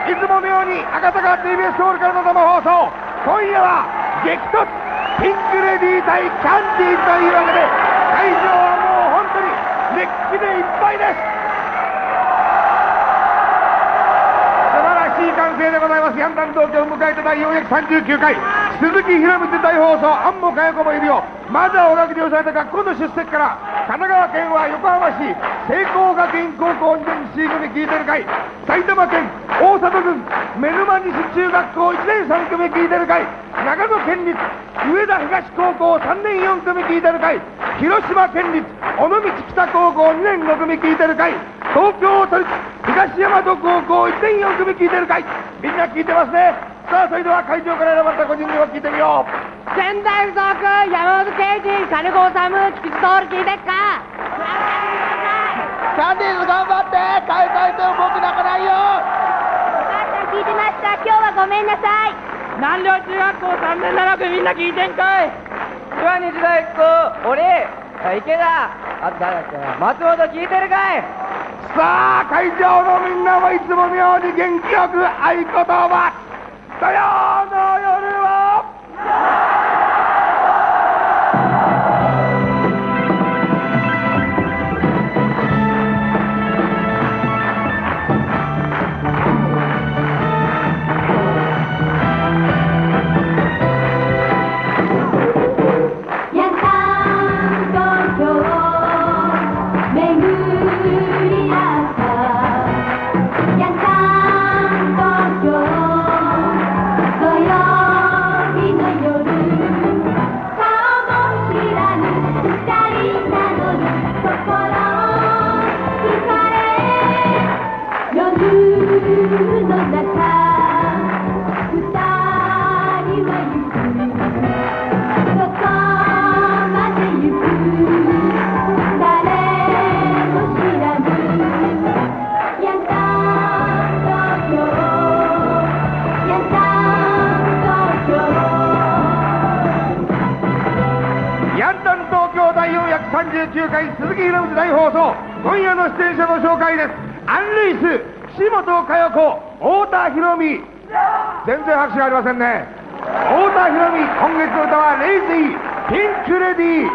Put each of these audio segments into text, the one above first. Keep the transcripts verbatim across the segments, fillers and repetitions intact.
いつものように赤坂 ティービーエス ホールからの生放送、今夜は激突ピンクレディー対キャンディーというわけで、会場はもう本当に熱気でいっぱいです。素晴らしい歓声でございます。ヤンタン東京を迎えた第よんひゃくさんじゅうきゅうかい鈴木博光大放送、安保佳代子もいるよ。まずはお学業された学校の出席から、神奈川県は横浜市聖光学院高校にねん C 組聞いてる会、埼玉県大里郡目沼西中学校いちねんさん組聞いてる会、長野県立上田東高校さんねんよん組聞いてる会、広島県立尾道北高校にねんご組聞いてる会、東京都立東大和高校いちねんよん組聞いてる会、みんな聞いてますね。さあ、それでは会場から選ばれたごじゅんにんを聞いてみよう。 仙台附属山本圭司金子治菊池徹聞いてっか。 キャンディーズ頑張って、開催と僕泣かないよ。 お母さん聞いてました。今日はごめんなさい。南稜中学校さんねんなな組みんな聞いてんかい。 岩西大高俺池田、あと誰だっけな、松本聞いてるかい。 さあ、会場のみんなもいつものように元気よく合言葉、土曜の夜はさんじゅうきゅうかい鈴木博光大放送、今夜の出演者の紹介です。アン・ルイス、岸本佳代子、太田裕美。全然拍手がありませんね。太田裕美、今月の歌はレイジー、ピンクレディー。ウィ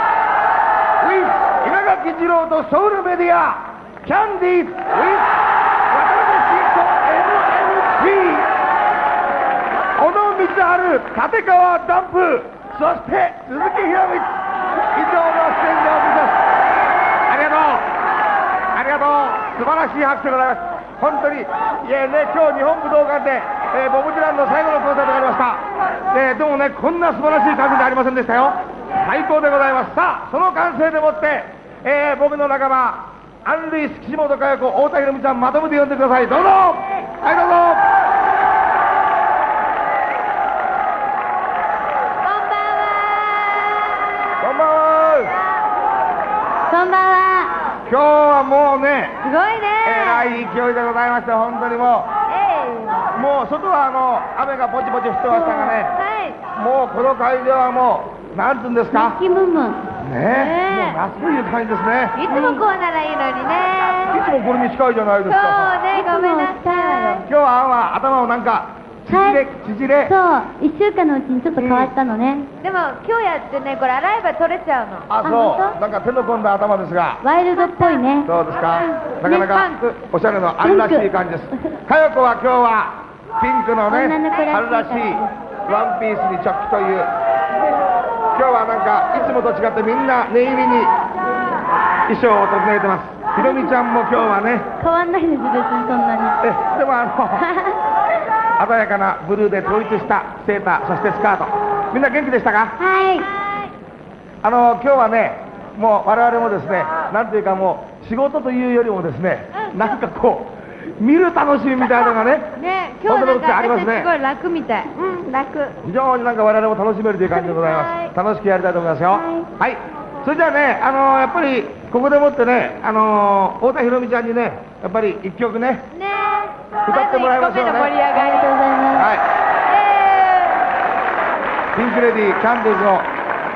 ス、稲垣次郎とソウルメディア、キャンディーズ、ウィス、渡辺慎と エムエムシー、小野光晴、立川ダンプ、そして鈴木博光。以上の出演でお送りします。ありがとう、ありがとう、素晴らしい拍手でございます。本当に、いやね、今日日本武道館で、えー、ボブ・ディランの最後のコンサートがありました。で、でもね、こんな素晴らしい歓声ではありませんでしたよ。最高でございます。さあ、その歓声でもって、えー、僕の仲間、アン・ルイス、岸本佳代子、太田裕美ちゃん、まとめて呼んでください。どうぞ。はい、どうぞ。 こんばんは。 今日はもうね、 すごいね。 えらい勢いでございまして、本当にもう、もう外はあの雨がぼちぼち降ってましたがね、もうこの会場はもう、なんつうんですか、 キムムン。 ねえ、もう夏という感じですね。 いつもこうならいいのにね。 いつもこれに近いじゃないですか。 そうね、ごめんなさい。 今日はあんは頭をなんか、縮れ、縮れ。 そう、いっしゅうかんのうちにちょっと変わったのね。 でも今日やってね、これ洗えば取れちゃうの。 あ、そう、なんか手の込んだ頭ですが。 ワイルドっぽいね。 そうですか。なかなかおしゃれのあるらしい感じです。佳代子は今日はピンクのね、春らしいワンピースにチョッキという。今日はなんかいつもと違ってみんな念入りに衣装を整えてます。ひろみちゃんも今日はね。 変わんないです、別にそんなに。 え、でもあの鮮やかなブルーで統一したセーター、そしてスカート。みんな元気でしたか？ はい。 あの今日はね、もう我々もですね、なんていうかもう仕事というよりもですね、なんかこう見る楽しみみたいなのがね、 ね、今日なんかありますね。 私すごい楽みたい。うん、楽。 非常になんか我々も楽しめるという感じでございます。楽しくやりたいと思いますよ。はい。それじゃあね、あのやっぱりここでもってね、あの太田裕美ちゃんにね、やっぱり一曲ね、 ね、 歌ってもらいましょうね。 まずいっこめの盛り上がり。 ありがとうございます。 はい。ピンクレディーキャンディーズの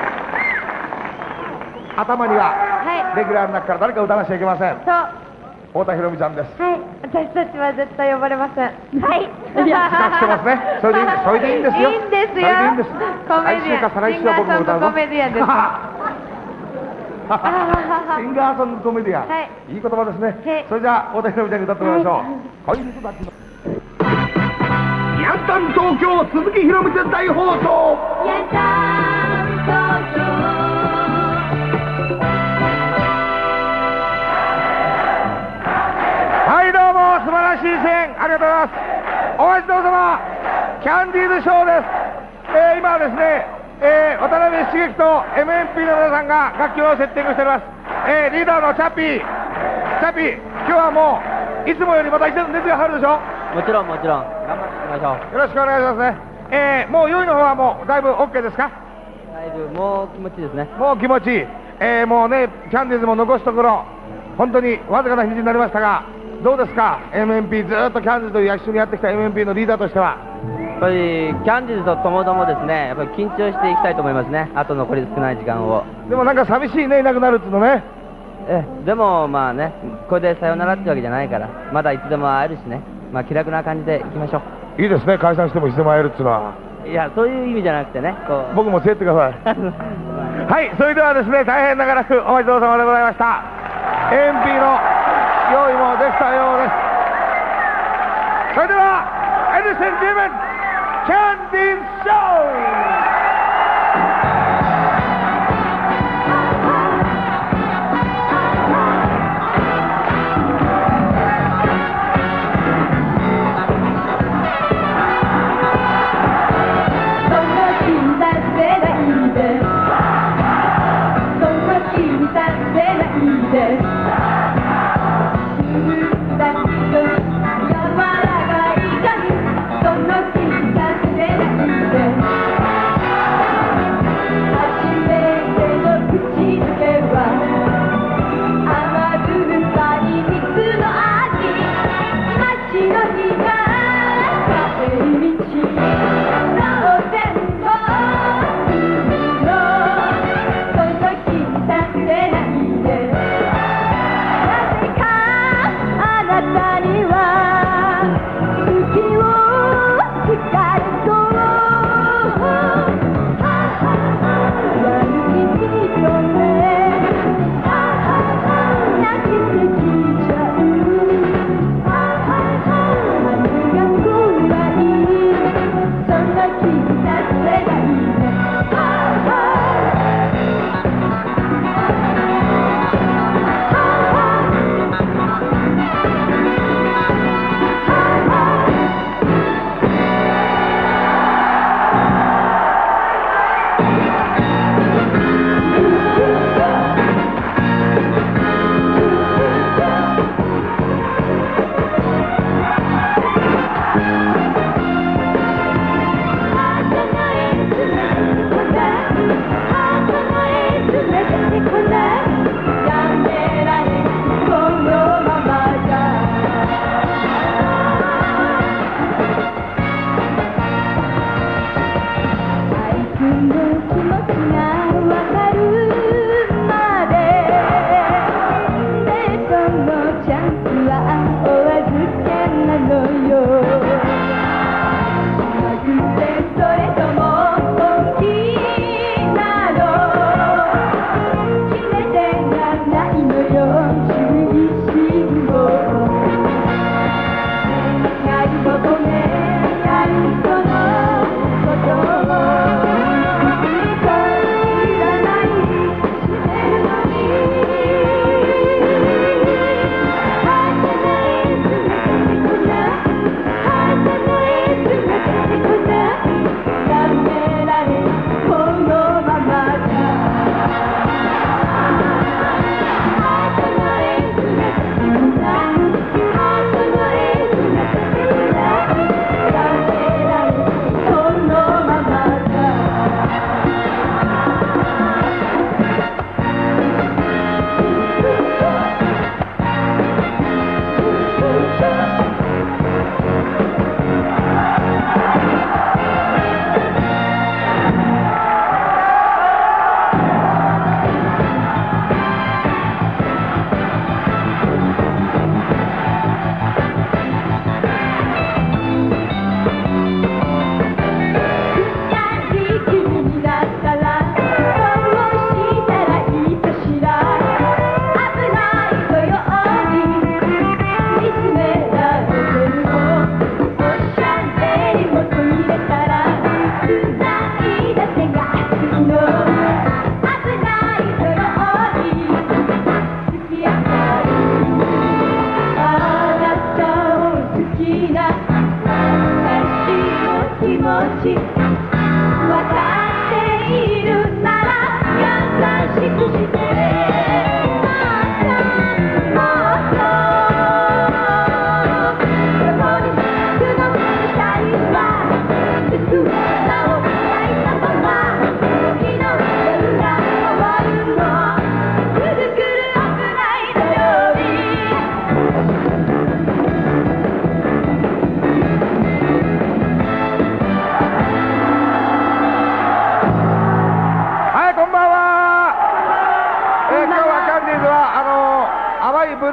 頭にはレギュラーの中から誰か歌わなきゃいけません。 そう。 太田博美ちゃんです。 はい、私たちは絶対呼ばれません。はい。 自覚してますね。それでいいんです。それでいいんですよ。 いいんですよ。 それでいいんです。 コメディアン。 来週か再来週は僕も歌うぞ。 シンガーソングコメディアンです。 シンガーソングコメディアン。 はい。 いい言葉ですね。 はい。 それじゃあ太田博美ちゃんに歌ってもらいましょう。恋人たちの。ヤンタン東京鈴木博美で大放送。 やったー東京。 はいどうも素晴らしい声援ありがとうございます。お待ちどうさまキャンディーズショーです。えー、今はですね、えー、渡辺茂樹と エムエヌピー の皆さんが楽器をセッティングしております。えー、リーダーのチャッピーチャッピー今日はもういつもよりまた一つ熱が入るでしょ。 もちろんもちろん頑張っていきましょう。 よろしくお願いしますね。えー、もう用意の方はもうだいぶ OK ですか。 だいぶもう気持ちいいですね。 もう気持ちいい。えー、もうねキャンディーズも残すところ本当にわずかな日になりましたがどうですか。 エムエヌピー ずっとキャンディーズという一緒にやってきた エムエヌピー のリーダーとしては。 やっぱりキャンディーズとともどもですね、やっぱり緊張していきたいと思いますね。あと残り少ない時間を。 でもなんか寂しいねいなくなるっていうのね。 えでもまあねこれでさよならってわけじゃないからまだいつでも会えるしね、まあ気楽な感じでいきましょいいですね。解散してもいつでも会えるっていうのは。 う。いやそういう意味じゃなくてねこう僕も連れてってください。はい、それではですね大変長らくお待ちどうさまでございました。 エムエヌピー の用意もできたようです。それでは Ladies and gentlemen キャンディーズショー。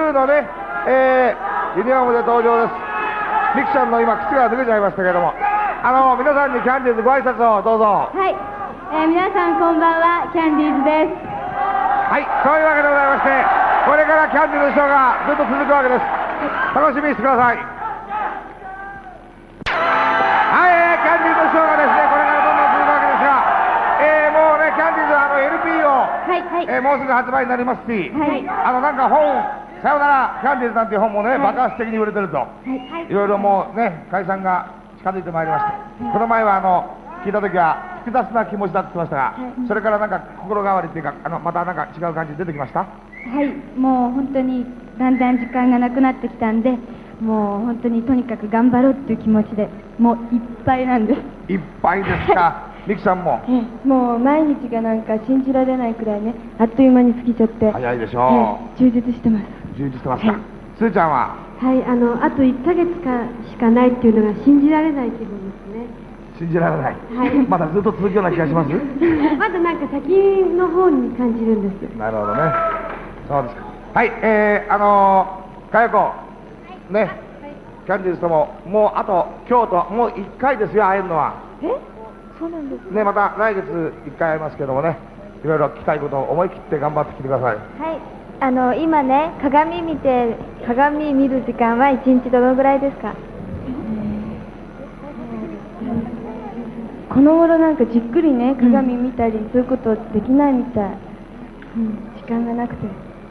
ルーのね、えー、ユニフォームで登場です。ミキちゃんの今靴が脱げちゃいましたけれども、あの皆さんにキャンディーズご挨拶をどうぞ。 はい、えー、皆さんこんばんは、キャンディーズです。 はい、そういうわけでございまして、これからキャンディーズショーがずっと続くわけです。楽しみにしてください。はい、えー、キャンディーズショーがですね、これからどんどん続くわけですが、えー、もうね、キャンディーズはあの エルピー を、 はいはい、 えー、もうすぐ発売になりますし、 はい、 あのなんか本、さよならキャンディーズなんていう本もね、 はい、 爆発的に売れてると、はい、いろいろもうね、解散が近づいてまいりました。はい、この前はあの聞いた時は複雑な気持ちだって言ってましたが、はい、それからなんか心変わりっていうか、あのまたなんか違う感じ出てきました？ はい、もう本当にだんだん時間がなくなってきたんで、もう本当にとにかく頑張ろうっていう気持ちでもういっぱいなんです。 いっぱいですか。ミキさんも、 ええ、もう毎日がなんか信じられないくらいね、あっという間に過ぎちゃって、 早いでしょう、 ええ、充実してます。 充実してますか、はい、すーちゃんは？ はい、あのあといっかげつかしかないっていうのが信じられない気分ですね。 信じられない、 はい、 まだずっと続くような気がしますまだなんか先の方に感じるんです。 なるほどね、そうですか。はい、えー、あのー、かよこ、ね、はい、キャンディーズとももうあと今日ともういっかいですよ、会えるのは。 え、そうなんですね、また来月いっかい会いますけどもね、いろいろ聞きたいことを思い切って頑張ってきてください。 はい、あの今ね、鏡見て鏡見る時間はいちにちどのぐらいですか？ この頃なんかじっくりね、鏡見たり、うん、そういうことできないみたい、うん、時間がなくて。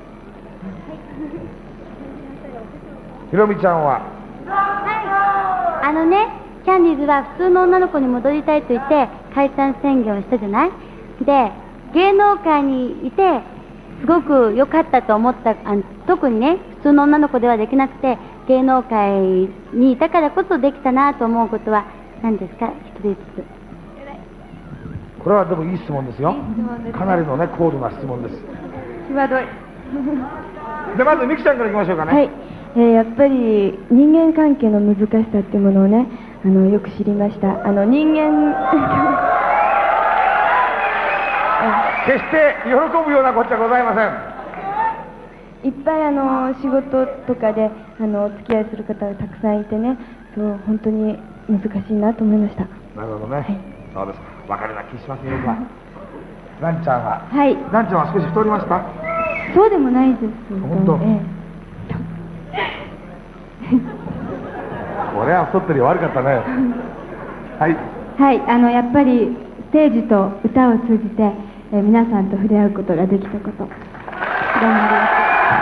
ひろみちゃんは？ あのね、キャンディーズは普通の女の子に戻りたいと言って解散宣言をしたじゃない。で、芸能界にいてすごく良かったと思った、あ特にね、普通の女の子ではできなくて芸能界にいたからこそできたなと思うことは何ですか？一人ずつ。 これはでもいい質問ですよ。いい質問ですね、かなりのね、高度な質問です。 際どいで、まずミキちゃんからいきましょうかね。 はい、えー、やっぱり人間関係の難しさっていうものをね、あのよく知りました。あの人間決して喜ぶようなこっちゃございません。いっぱいあの仕事とかであのお付き合いする方がたくさんいてね、そう本当に難しいなと思いました。 なるほどね、はい、そうですか。分かるな気しますね。ランちゃんは？ はい、 ランちゃんは少し太りました？ そうでもないです。 本当？ええ俺は太ってるよ、悪かったね。はい、 はい、あのやっぱりステージと歌を通じて、えー、皆さんと触れ合うことができたこと、頑張ります。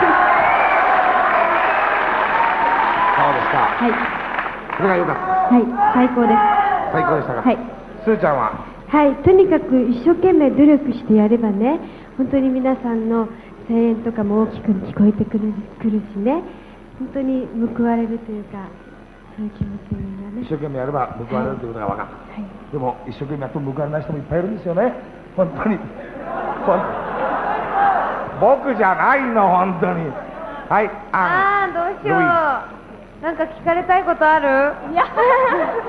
そうですか。 はい、 それが良かった。 はい、最高です。 最高でしたか。 はい、 すーちゃんは？ はい、とにかく一生懸命努力してやればね、本当に皆さんの声援とかも大きく聞こえてくる、くるしね、本当に報われるというか、そういう気持ちがね、 一生懸命やれば報われるということが分かった、はいはい、でも一生懸命やっても報われない人もいっぱいいるんですよね、本当に。僕じゃないの、本当に。はい、 ああ、どうしよう、なんか聞かれたいことある？いや